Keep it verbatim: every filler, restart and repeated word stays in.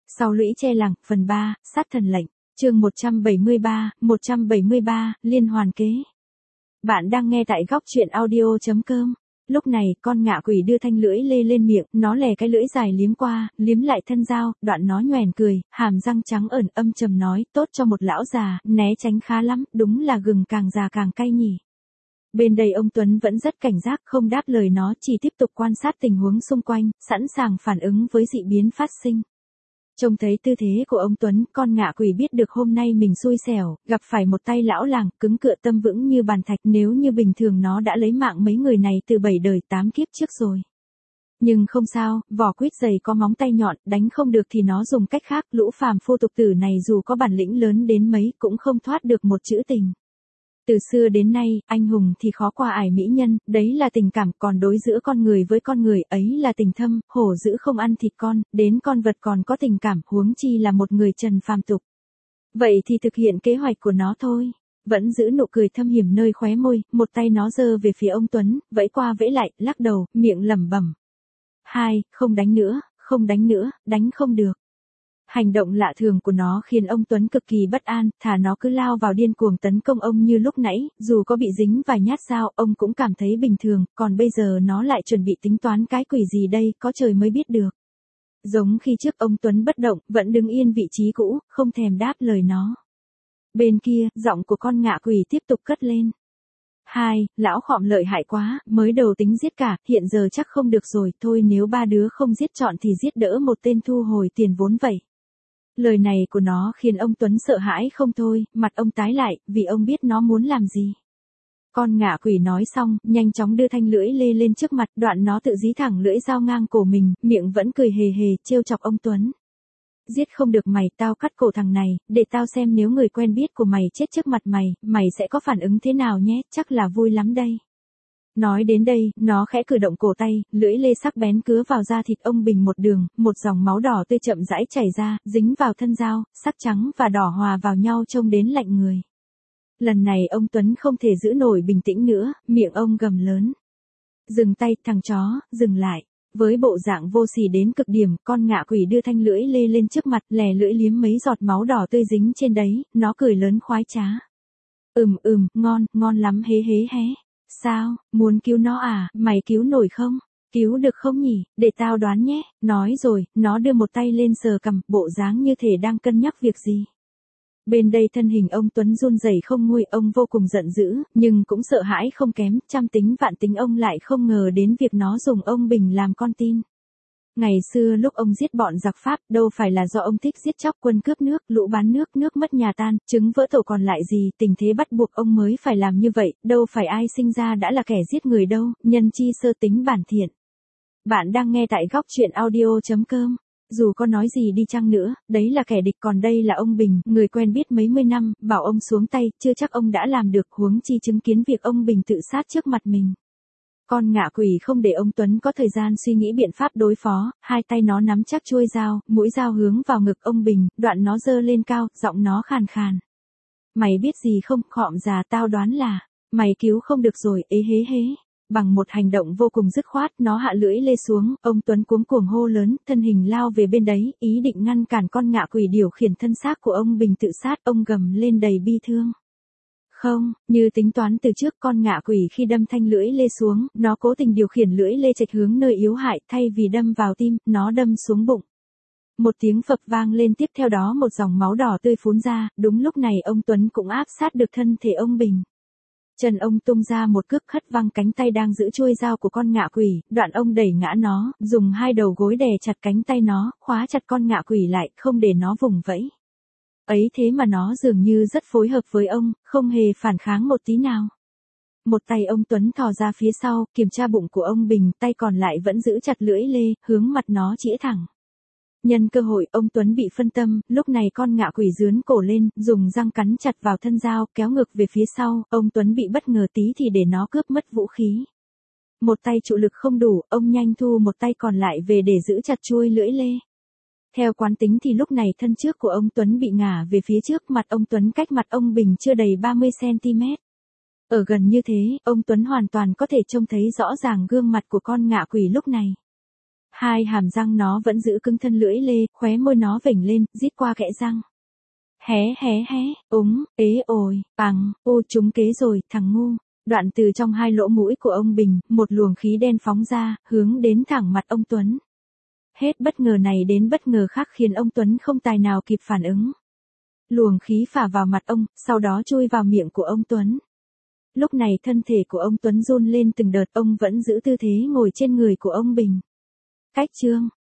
Sau lũy che làng, phần ba, sát thần lệnh, chương một trăm bảy mươi ba, một trăm bảy mươi ba, liên hoàn kế. Bạn đang nghe tại góc truyện audio chấm com. Lúc này, con ngạ quỷ đưa thanh lưỡi lê lên miệng, nó lè cái lưỡi dài liếm qua, liếm lại thân dao, đoạn nó nhoẻn cười, hàm răng trắng ẩn âm trầm nói, tốt cho một lão già, né tránh khá lắm, đúng là gừng càng già càng cay nhỉ. Bên đây ông Tuấn vẫn rất cảnh giác, không đáp lời nó, chỉ tiếp tục quan sát tình huống xung quanh, sẵn sàng phản ứng với dị biến phát sinh. Trông thấy tư thế của ông Tuấn, con ngạ quỷ biết được hôm nay mình xui xẻo, gặp phải một tay lão làng, cứng cựa tâm vững như bàn thạch, nếu như bình thường nó đã lấy mạng mấy người này từ bảy đời tám kiếp trước rồi. Nhưng không sao, vỏ quýt dày có móng tay nhọn, đánh không được thì nó dùng cách khác, lũ phàm phu tục tử này dù có bản lĩnh lớn đến mấy cũng không thoát được một chữ tình. Từ xưa đến nay, anh hùng thì khó qua ải mỹ nhân, đấy là tình cảm, còn đối giữa con người với con người ấy là tình thâm, hổ dữ không ăn thịt con, đến con vật còn có tình cảm, huống chi là một người trần phàm tục. Vậy thì thực hiện kế hoạch của nó thôi. Vẫn giữ nụ cười thâm hiểm nơi khóe môi, một tay nó giơ về phía ông Tuấn, vẫy qua vẫy lại, lắc đầu, miệng lẩm bẩm. Hai, không đánh nữa, không đánh nữa, đánh không được. Hành động lạ thường của nó khiến ông Tuấn cực kỳ bất an, thà nó cứ lao vào điên cuồng tấn công ông như lúc nãy, dù có bị dính vài nhát dao, ông cũng cảm thấy bình thường, còn bây giờ nó lại chuẩn bị tính toán cái quỷ gì đây, có trời mới biết được. Giống khi trước ông Tuấn bất động, vẫn đứng yên vị trí cũ, không thèm đáp lời nó. Bên kia, giọng của con ngạ quỷ tiếp tục cất lên. Hai, lão khọm lợi hại quá, mới đầu tính giết cả, hiện giờ chắc không được rồi, thôi nếu ba đứa không giết chọn thì giết đỡ một tên thu hồi tiền vốn vậy. Lời này của nó khiến ông Tuấn sợ hãi không thôi, mặt ông tái lại, vì ông biết nó muốn làm gì. Con ngạ quỷ nói xong, nhanh chóng đưa thanh lưỡi lê lên trước mặt, đoạn nó tự dí thẳng lưỡi dao ngang cổ mình, miệng vẫn cười hề hề, trêu chọc ông Tuấn. Giết không được mày, tao cắt cổ thằng này, để tao xem nếu người quen biết của mày chết trước mặt mày, mày sẽ có phản ứng thế nào nhé, chắc là vui lắm đây. Nói đến đây, nó khẽ cử động cổ tay, lưỡi lê sắc bén cứa vào da thịt ông Bình một đường, một dòng máu đỏ tươi chậm rãi chảy ra, dính vào thân dao, sắc trắng và đỏ hòa vào nhau trông đến lạnh người. Lần này ông Tuấn không thể giữ nổi bình tĩnh nữa, miệng ông gầm lớn. Dừng tay, thằng chó, dừng lại. Với bộ dạng vô sỉ đến cực điểm, con ngạ quỷ đưa thanh lưỡi lê lên trước mặt, lè lưỡi liếm mấy giọt máu đỏ tươi dính trên đấy, nó cười lớn khoái trá. Ừm ừm, ngon, ngon lắm hế hế hé. Sao, muốn cứu nó à, mày cứu nổi không? Cứu được không nhỉ, để tao đoán nhé. Nói rồi, nó đưa một tay lên sờ cằm, bộ dáng như thể đang cân nhắc việc gì. Bên đây thân hình ông Tuấn run rẩy không nguôi, ông vô cùng giận dữ, nhưng cũng sợ hãi không kém, trăm tính vạn tính ông lại không ngờ đến việc nó dùng ông Bình làm con tin. Ngày xưa lúc ông giết bọn giặc Pháp, đâu phải là do ông thích giết chóc quân cướp nước, lũ bán nước, nước mất nhà tan, trứng vỡ tổ còn lại gì, tình thế bắt buộc ông mới phải làm như vậy, đâu phải ai sinh ra đã là kẻ giết người đâu, nhân chi sơ tính bản thiện. Bạn đang nghe tại góc truyện audio chấm com. Dù có nói gì đi chăng nữa, đấy là kẻ địch, còn đây là ông Bình, người quen biết mấy mươi năm, bảo ông xuống tay, chưa chắc ông đã làm được, huống chi chứng kiến việc ông Bình tự sát trước mặt mình. Con ngạ quỷ không để ông Tuấn có thời gian suy nghĩ biện pháp đối phó, hai tay nó nắm chắc chuôi dao, mũi dao hướng vào ngực ông Bình, đoạn nó giơ lên cao, giọng nó khàn khàn. Mày biết gì không, khọm già, tao đoán là, mày cứu không được rồi, ế hế hế. Bằng một hành động vô cùng dứt khoát, nó hạ lưỡi lê xuống, ông Tuấn cuống cuồng hô lớn, thân hình lao về bên đấy, ý định ngăn cản con ngạ quỷ điều khiển thân xác của ông Bình tự sát, ông gầm lên đầy bi thương. Không, như tính toán từ trước, con ngạ quỷ khi đâm thanh lưỡi lê xuống, nó cố tình điều khiển lưỡi lê chệch hướng nơi yếu hại, thay vì đâm vào tim, nó đâm xuống bụng. Một tiếng phập vang lên, tiếp theo đó một dòng máu đỏ tươi phún ra, đúng lúc này ông Tuấn cũng áp sát được thân thể ông Bình. Chân ông tung ra một cước hất văng cánh tay đang giữ chuôi dao của con ngạ quỷ, đoạn ông đẩy ngã nó, dùng hai đầu gối đè chặt cánh tay nó, khóa chặt con ngạ quỷ lại, không để nó vùng vẫy. Ấy thế mà nó dường như rất phối hợp với ông, không hề phản kháng một tí nào. Một tay ông Tuấn thò ra phía sau, kiểm tra bụng của ông Bình, tay còn lại vẫn giữ chặt lưỡi lê, hướng mặt nó chĩa thẳng. Nhân cơ hội, ông Tuấn bị phân tâm, lúc này con ngạ quỷ giướn cổ lên, dùng răng cắn chặt vào thân dao, kéo ngược về phía sau, ông Tuấn bị bất ngờ tí thì để nó cướp mất vũ khí. Một tay trụ lực không đủ, ông nhanh thu một tay còn lại về để giữ chặt chuôi lưỡi lê. Theo quán tính thì lúc này thân trước của ông Tuấn bị ngả về phía trước, mặt ông Tuấn cách mặt ông Bình chưa đầy ba mươi xăng ti mét. Ở gần như thế, ông Tuấn hoàn toàn có thể trông thấy rõ ràng gương mặt của con ngạ quỷ lúc này. Hai hàm răng nó vẫn giữ cứng thân lưỡi lê, khóe môi nó vểnh lên, rít qua kẽ răng. Hé hé hé, úng, ế ồi, bằng, ô trúng kế rồi, thằng ngu. Đoạn từ trong hai lỗ mũi của ông Bình, một luồng khí đen phóng ra, hướng đến thẳng mặt ông Tuấn. Hết bất ngờ này đến bất ngờ khác khiến ông Tuấn không tài nào kịp phản ứng. Luồng khí phả vào mặt ông, sau đó chui vào miệng của ông Tuấn. Lúc này thân thể của ông Tuấn run lên từng đợt, ông vẫn giữ tư thế ngồi trên người của ông Bình. Cách chương